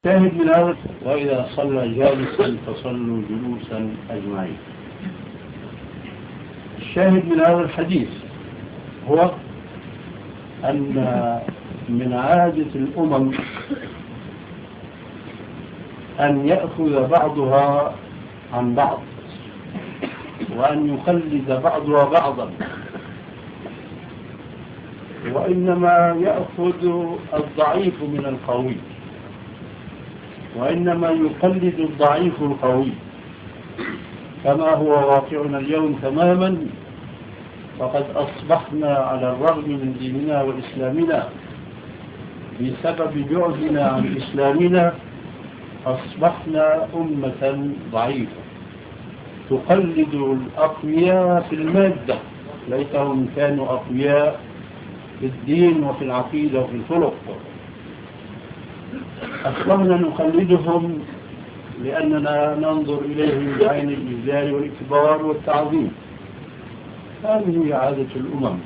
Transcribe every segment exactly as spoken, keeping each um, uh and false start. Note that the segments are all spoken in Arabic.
شاهد من هذا: وإذا صلى جالسا فصلوا جلوسا أجمعين. الشاهد من هذا الحديث هو أن من عادة الأمم أن يأخذ بعضها عن بعض وأن يقلد بعضها بعضا، وإنما يأخذ الضعيف من القوي، وإنما يقلد الضعيف القوي، كما هو واقعنا اليوم تماما. فقد أصبحنا على الرغم من ديننا وإسلامنا بسبب بعدنا عن إسلامنا أصبحنا أمة ضعيفة تقلد الأقوياء في المادة، ليتهم كانوا أقوياء في الدين وفي العقيدة وفي الخلق. أصبحنا نقلدهم لأننا ننظر إليهم بعين الإجلال والإكبار والتعظيم. هذه هي عادة الأمم،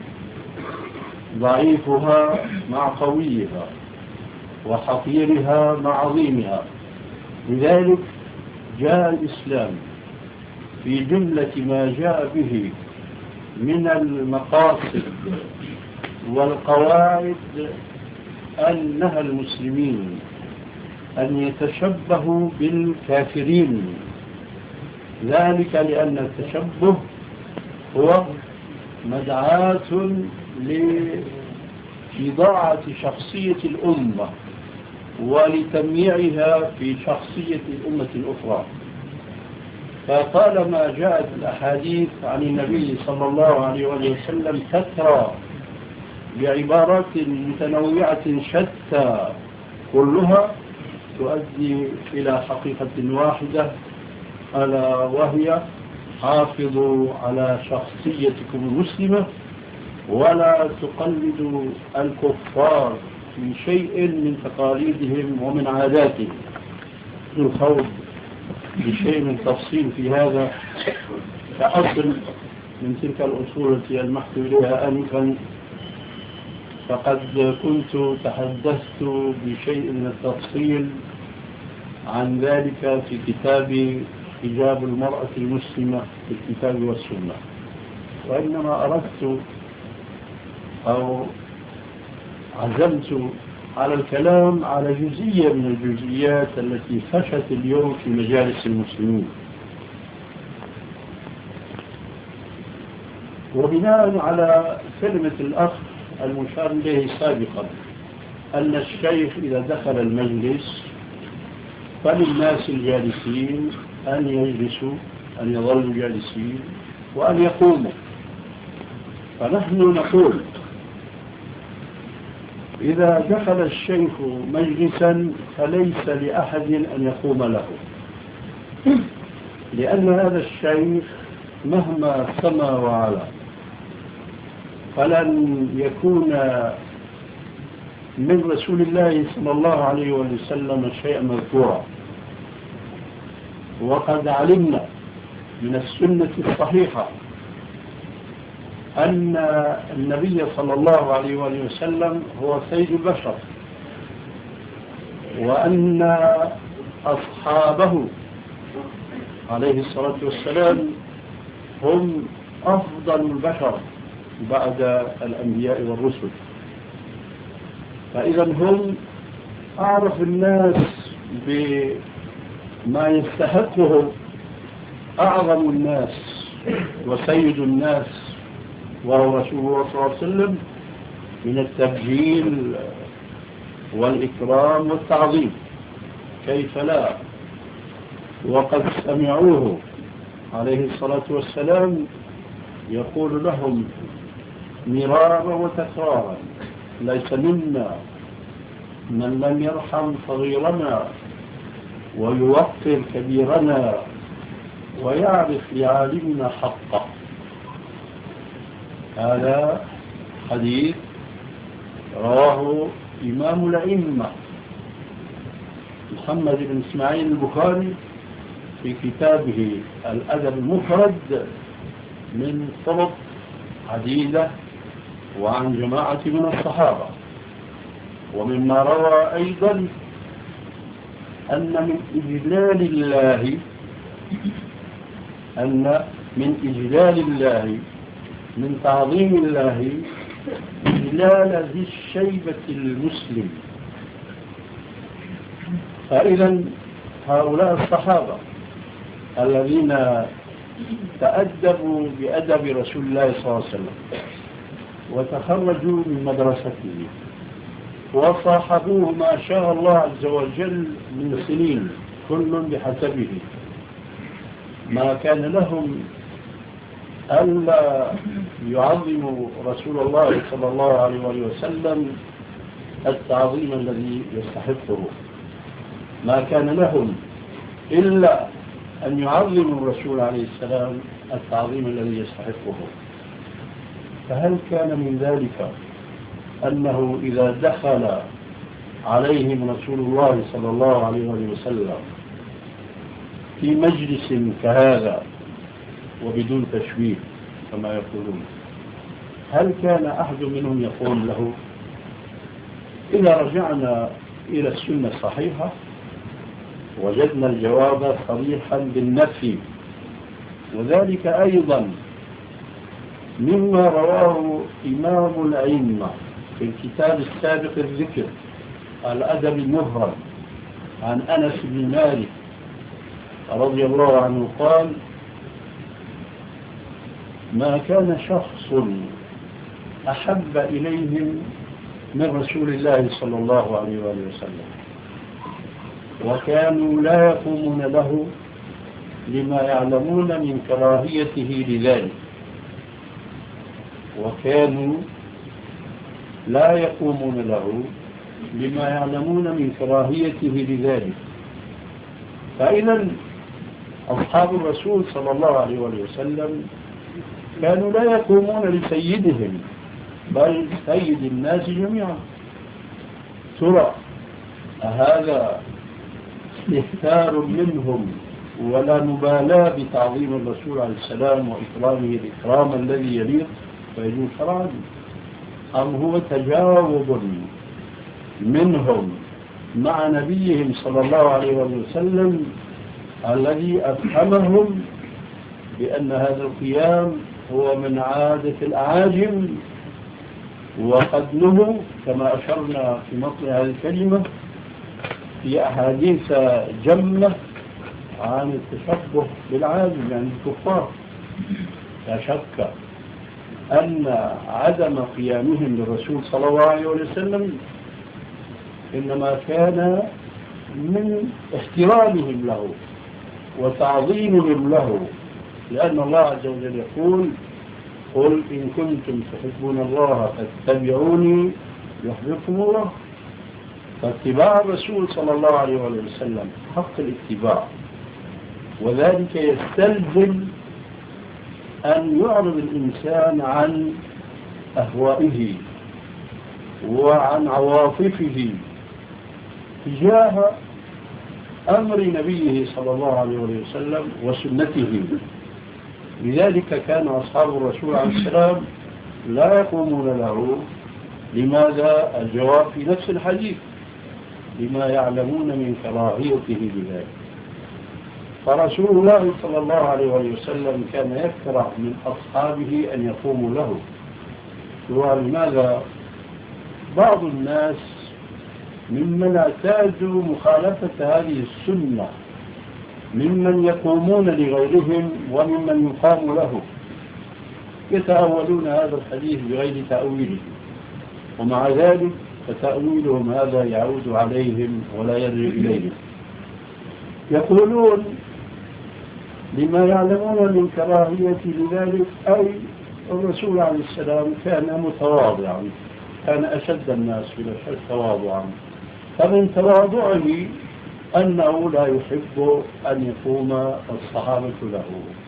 ضعيفها مع قويها وحقيرها مع عظيمها. لذلك جاء الإسلام في جملة ما جاء به من المقاصد والقواعد أن نهى المسلمين أن يتشبهوا بالكافرين، ذلك لأن التشبه هو مدعاة لإضاعة شخصية الأمة ولتمييعها في شخصية الأمة الأخرى. فطالما جاءت الأحاديث عن النبي صلى الله عليه وسلم كثرة بعبارات متنوعة شتى كلها تؤدي إلى حقيقة واحدة، ألا وهي: حافظوا على شخصيتكم المسلمة ولا تقلدوا الكفار في شيء من تقاليدهم ومن عاداتهم. الخوض بشيء من تفصيل في هذا كأصل من تلك الأصول التي ألمحت إليها آنفا، فقد كنت تحدثت بشيء من التفصيل عن ذلك في كتاب حجاب المرأة المسلمة في الكتاب والسنة، وإنما أردت أو عزمت على الكلام على جزئية من الجزئيات التي فشت اليوم في مجالس المسلمين. وبناء على كلمة الأخ المشار إليه سابقا أن الشيخ إذا دخل المجلس فللناس الجالسين أن يجلسوا، أن يظلوا جالسين وأن يقوموا. فنحن نقول: إذا دخل الشيخ مجلسا فليس لأحد أن يقوم له، لأن هذا الشيخ مهما سما وعلا فلن يكون من رسول الله صلى الله عليه وسلم شيئا مذكورا. وقد علمنا من السنة الصحيحة أن النبي صلى الله عليه وسلم هو سيد البشر، وأن أصحابه عليه الصلاة والسلام هم أفضل البشر بعد الأنبياء والرسل. فإذا هم أعرف الناس بما يستحقه أعظم الناس وسيد الناس وهو رسول الله صلى الله عليه وسلم من التبجيل والإكرام والتعظيم. كيف لا؟ وقد سمعوه عليه الصلاة والسلام يقول لهم مرارا وتكرارا: ليس منا من لم يرحم صغيرنا ويوقر كبيرنا ويعرف لعالمنا حقه. هذا حديث رواه إمام الأئمة محمد بن إسماعيل البخاري في كتابه الأدب المفرد من طرق عديدة وعن جماعة من الصحابة. ومما روى أيضا أن من إجلال الله أن من إجلال الله من تعظيم الله إجلال ذي الشيبة المسلم. فإذا هؤلاء الصحابة الذين تأدبوا بأدب رسول الله صلى الله عليه وسلم وتخرجوا من مدرسته وصاحبوه ما شاء الله عز وجل من سنين كل بحسبه، ما كان لهم ألا يعظموا رسول الله صلى الله عليه وسلم التعظيم الذي يستحقه، ما كان لهم إلا أن يعظموا الرسول عليه السلام التعظيم الذي يستحقه. فهل كان من ذلك أنه إذا دخل عليهم رسول الله صلى الله عليه وسلم في مجلس كهذا وبدون تشويه كما يقولون، هل كان أحد منهم يقول له؟ إذا رجعنا إلى السنة الصحيحة وجدنا الجواب صريحا بالنفي، وذلك أيضا مما رواه إمام الأئمة في الكتاب السابق الذكر الأدب المفرد عن أنس بن مالك رضي الله عنه قال: ما كان شخص أحب إليهم من رسول الله صلى الله عليه وسلم، وكانوا لا يقومون له لما يعلمون من كراهيته لذلك، وكانوا لا يقومون له لما يعلمون من كراهيته لذلك. فإذا أصحاب الرسول صلى الله عليه وسلم كانوا لا يقومون لسيدهم بل سيد الناس جميعا. ترى هذا استهتار منهم ولا مبالاة بتعظيم الرسول عليه السلام وإكرامه الإكرام الذي يليق ويجوز شرعا، أم هو تجاوب منهم مع نبيهم صلى الله عليه وسلم الذي أفهمهم بأن هذا القيام هو من عادة الأعاجم، وقد نهوا كما أشرنا في مطلع هذه الكلمة في أحاديث جمة عن التشبه بالعاجم يعني الكفار. لا شك أن عدم قيامهم للرسول صلى الله عليه وسلم إنما كان من احترامهم له وتعظيمهم له، لأن الله عز وجل يقول: قل إن كنتم تحبون الله فاتبعوني يحببكم الله. فاتباع الرسول صلى الله عليه وسلم حق الاتباع، وذلك يستلزم أن يعرض الإنسان عن أهوائه وعن عواطفه تجاه أمر نبيه صلى الله عليه وسلم وسنته. لذلك كان أصحاب الرسول عليه السلام لا يقومون له. لماذا؟ الجواب في نفس الحديث: لما يعلمون من كراهيته بذلك. فرسول الله صلى الله عليه وسلم كان يكره من أصحابه أن يقوموا له. ولماذا؟ بعض الناس ممن اعتادوا مخالفة هذه السنة ممن يقومون لغيرهم وممن يقام له يتأولون هذا الحديث بغير تأويله، ومع ذلك فتأويلهم هذا يعود عليهم ولا يرجع إليهم. يقولون لما يعلمون من كراهية لذلك، أي الرسول عليه السلام كان متواضعا، كان أشد الناس بلا شك تواضعا، فمن تواضعه أنه لا يحب أن يقوم الصحابة له.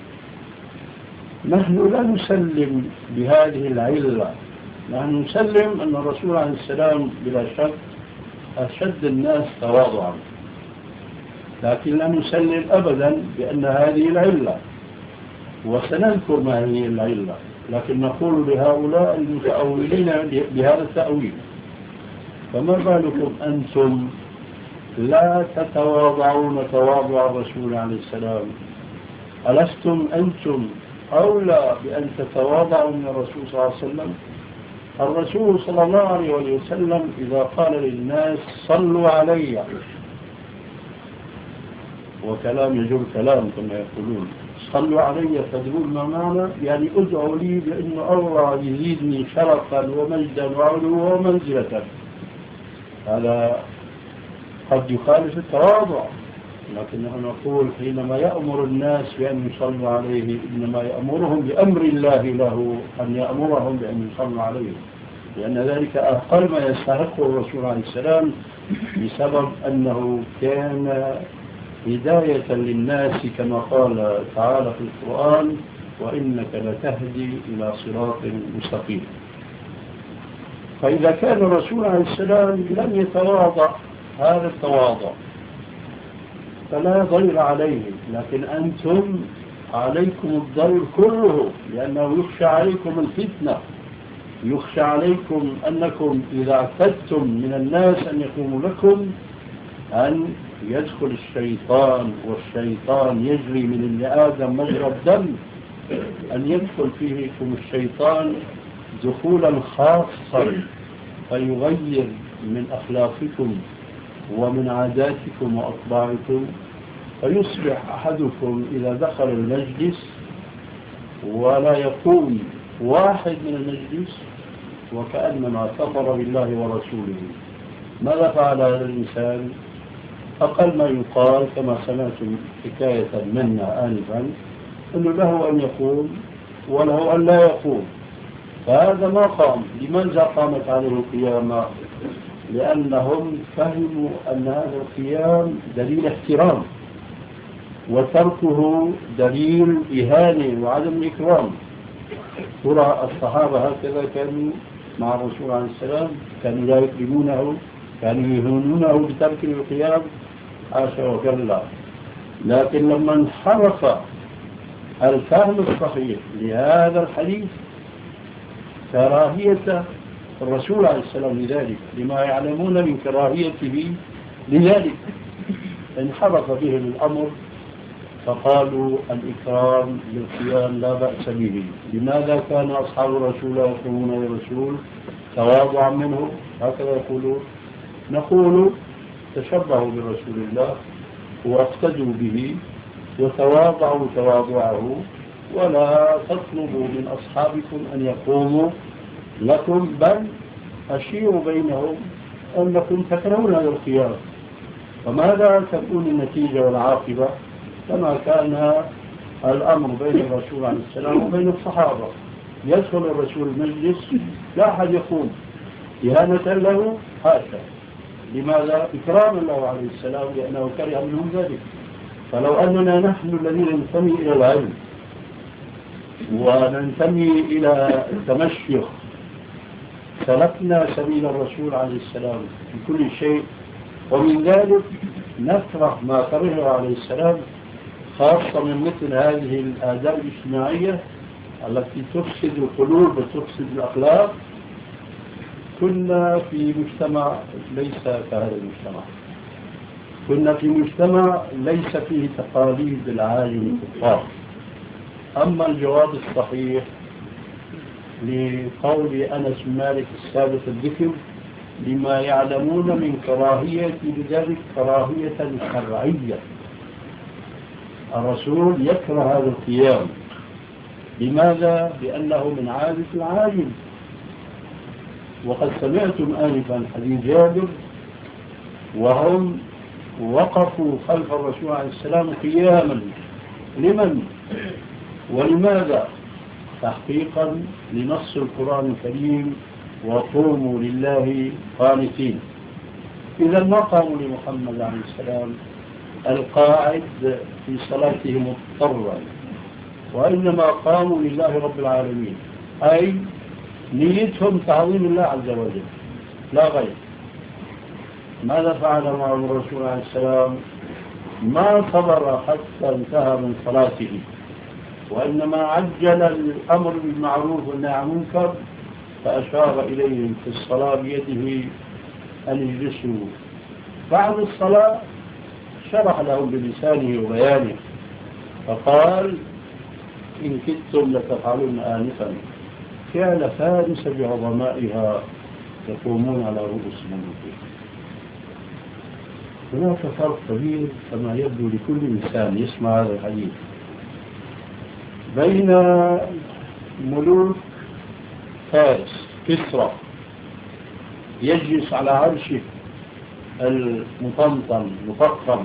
نحن لا نسلم بهذه العلة، نحن نسلم أن الرسول عليه السلام بلا شك أشد الناس تواضعا، لكن لا نسلم أبدا بأن هذه العلة، وسنذكر ما هي العلة، لكن نقول لهؤلاء المتأولين بهذا التأويل: فما بالكم أنتم لا تتواضعون تواضع الرسول عليه السلام؟ ألستم أنتم أولى بأن تتواضعوا من الرسول صلى الله عليه وسلم؟ الرسول صلى الله عليه وسلم إذا قال للناس صلوا علي، وكلام يجر كلام كما يقولون، صلوا علي تدرون ما معنى؟ يعني ادعوا لي بأن الله يزيدني شرفا ومجدا وعلوا ومنزلة. هذا قد يخالف التواضع، لكنه نقول حينما يأمر الناس بأن يصلوا عليه إنما يأمرهم بأمر الله له أن يأمرهم بأن يصلوا عليه، لأن ذلك أقل ما يستحقه الرسول عليه السلام بسبب أنه كان هداية للناس كما قال تعالى في القرآن: وإنك لتهدي إلى صراط مستقيم. فإذا كان الرسول عليه السلام لم يتواضع هذا التواضع فلا ضير عليه، لكن أنتم عليكم الضير كله، لأنه يخشى عليكم الفتنة، يخشى عليكم أنكم إذا اعتدتم من الناس أن يقوموا لكم أن يدخل الشيطان، والشيطان يجري من ابن آدم مجرى الدم، أن يدخل فيكم الشيطان دخولا خاصا فيغير من أخلاقكم ومن عاداتكم وأطباعكم، فيصبح أحدكم إذا دخل المجلس ولا يقوم واحد من المجلس وكأنما كفر بالله ورسوله. ماذا فعل هذا الإنسان؟ أقل ما يقال كما سمعتم حكاية منا آنفا أنه له أن يقوم وله أن لا يقوم، فهذا ما قام. لماذا قامت عليه القيامة؟ لأنهم فهموا أن هذا القيام دليل احترام وتركه دليل إهانة وعدم إكرام. ترى الصحابة هكذا كانوا مع الرسول عليه السلام؟ كانوا لا يكرمونه؟ كانوا يهونونه بترك القيام؟ حاشا وكلا. لكن لما انحرف الفهم الصحيح لهذا الحديث كراهية الرسول عليه السلام لذلك لما يعلمون من كراهيته لذلك انحرف به الأمر، فقالوا الإكرام للقيام لا بأس به. لماذا كان أصحاب الرسول يقولون للرسول تواضعا منه؟ هكذا يقولون. نقول تشبهوا برسول الله واقتدوا به وتواضعوا تواضعه، ولا تطلبوا من أصحابكم أن يقوموا لكم، بل أشيروا بينهم أنكم تكرهون هذا القيام. فماذا تكون النتيجة والعاقبة؟ كما كان الأمر بين الرسول عليه السلام وبين الصحابة. يدخل الرسول المجلس لا أحد يقوم إهانة له، حاشا. لماذا؟ إكراما له عليه السلام، لأنه كره منهم ذلك. فلو أننا نحن الذين ننتمي إلى العلم وننتمي إلى التمشيخ سلكنا سبيل الرسول عليه السلام في كل شيء، ومن ذلك نكره ما كرهه عليه السلام، خاصة من مثل هذه الآداب الاجتماعية التي تفسد القلوب وتفسد الأخلاق. كنا في مجتمع ليس كهذا المجتمع، كنا في مجتمع ليس فيه تقاليد العالم الكفار. أما الجواب الصحيح لقول أنس بن مالك السابق الذكر لما يعلمون من كراهية لذلك كراهية شرعية. الرسول يكره هذا القيام. لماذا؟ لأنه من عادة العالم. وقد سمعتم آنفا حديث جابر وهم وقفوا خلف الرسول عليه السلام قياما. لمن ولماذا؟ تحقيقا لنص القرآن الكريم: وقوموا لله قانتين. إذا ما قاموا لمحمد عليه السلام القاعد في صلاته مضطرا، وإنما قاموا لله رب العالمين، أي نيتهم تعظيم الله عز وجل لا غير. ماذا فعل معهم الرسول عليه السلام؟ ما صبر حتى انتهى من صلاته، وإنما عجل الأمر بالمعروف والنهي عن المنكر، فأشار إليهم في الصلاة بيده أن يجلسوا بعد الصلاة شرح لهم بلسانه وبيانه فقال إن كدتم لتفعلون آنفا فعل فارس بعظمائها يقومون على رؤوس ملوكهم. هناك فرق كبير كما يبدو لكل إنسان يسمع هذا الحديث بين ملوك فارس كسرى يجلس على عرشه المطمطم مفخم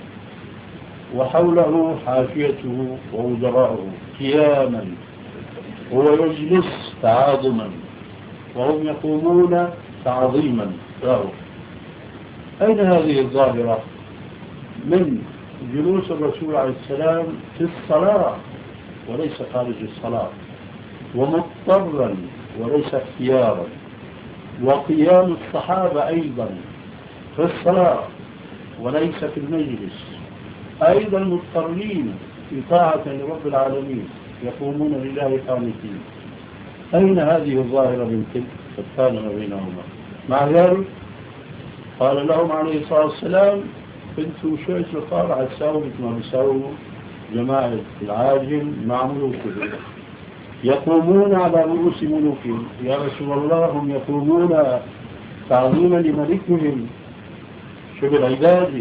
وحوله حاشيته ووزراؤه قياما هو يجلس تعاظما وهم يقومون تعظيما له. أين هذه الظاهرة من جلوس الرسول عليه السلام في الصلاة وليس خارج الصلاة ومضطرا وليس اختيارا، وقيام الصحابة أيضا في الصلاة وليس في المجلس أيضا مضطرين في طاعة لرب العالمين يقومون لله قانتين. أين هذه الظاهرة من تلك فكان ما بينهما؟ مع ذلك قال لهم عليه الصلاة والسلام انتم شوية القارع تساووا مثل ما بيساووا جماعة العاجم مع ملوكهم يقومون على رؤوس ملوكهم. يا رسول الله هم يقومون تعظيما لملكهم شبه العبادة،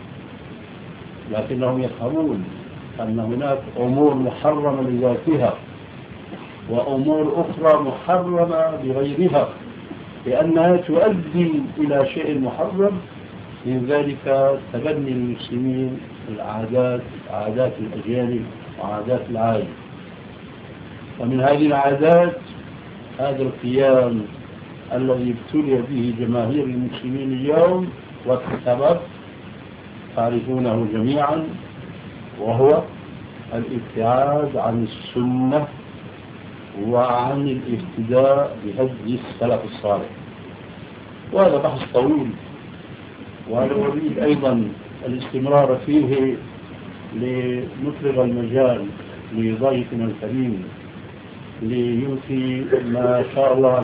لكنهم يفهمون أن هناك أمور محرمة لذاتها وأمور أخرى محرمة لغيرها لأنها تؤدي إلى شيء محرم. من ذلك تبني المسلمين العادات عادات الأجانب وعادات العالم، ومن هذه العادات هذا القيام الذي ابتلي به جماهير المسلمين اليوم والسبب تعرفونه جميعا، وهو الابتعاد عن السنة وعن الاهتداء بهدي السلف الصالح. وهذا بحث طويل وأنا أريد أيضا الاستمرار فيه لنفرغ المجال لضيفنا الكريم ليؤتي ما شاء الله